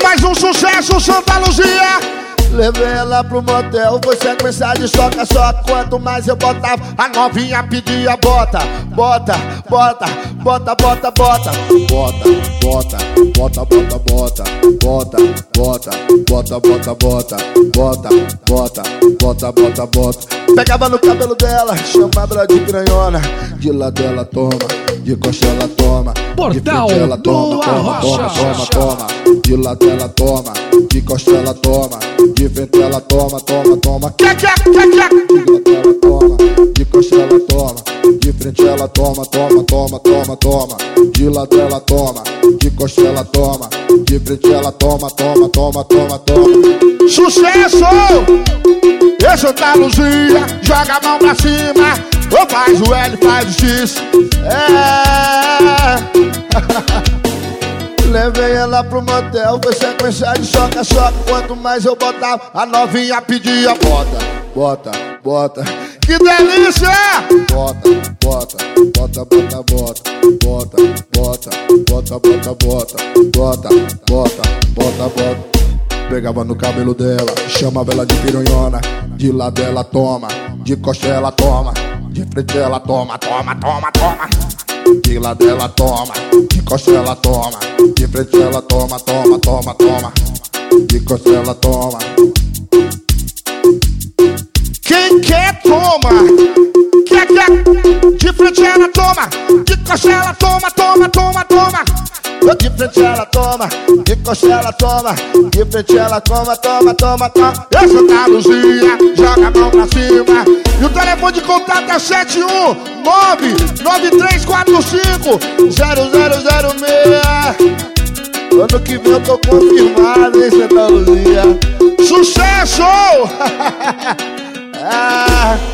Mais um sucesso, Santa Luzia. Levei ela pro motel, foi sequência de soca-soca. Quanto mais eu botava, A novinha pedia bota, bota, bota, bota, bota, bota. Bota, bota, bota, bota, bota. Bota, bota, bota, bota, bota. Bota, bota, bota, bota, bota. Pegava no cabelo dela, chamava ela de piranhona. De lado ela toma, de coxa ela toma. Portal de frente ela toma, do toma, toma, Arrocha. toma, toma. De lado ela toma, de coxa ela toma. De frente ela toma, toma, toma. De lado ela toma, de coxa ela toma. De frente ela toma, toma, toma, toma, toma. De lado ela toma, de coxa ela toma. De frente ela toma, toma, toma, toma, toma. Sucesso! E Santa Luzia, joga a mão pra cima. Ou faz o L, faz o X. Levei ela pro motel, foi sequência de soca-soca. Quanto mais eu botava, A novinha pedia bota, bota, bota. Que delícia! Bota, bota, bota, bota, bota. Bota, bota, bota, bota, bota. Bota, bota, bota, bota. Pegava no cabelo dela, chamava ela de piranhona. De lado ela toma, de coxa ela toma. De frente ela toma, toma, toma, toma. De lado ela toma, de coxa ela toma. De frente ela toma, toma, toma, toma. De coxa ela toma. Quem quer, toma! Quer, de frente ela toma, de coxa ela toma, toma, toma, toma. De frente ela toma, de coxa ela toma. De frente ela toma, toma, toma, toma. Eu sou da Luzia, joga a mão pra cima. E o telefone de contato é 71935-0006. Ano que vem eu tô confirmado, hein, Santa Luzia. Sucesso! Ah.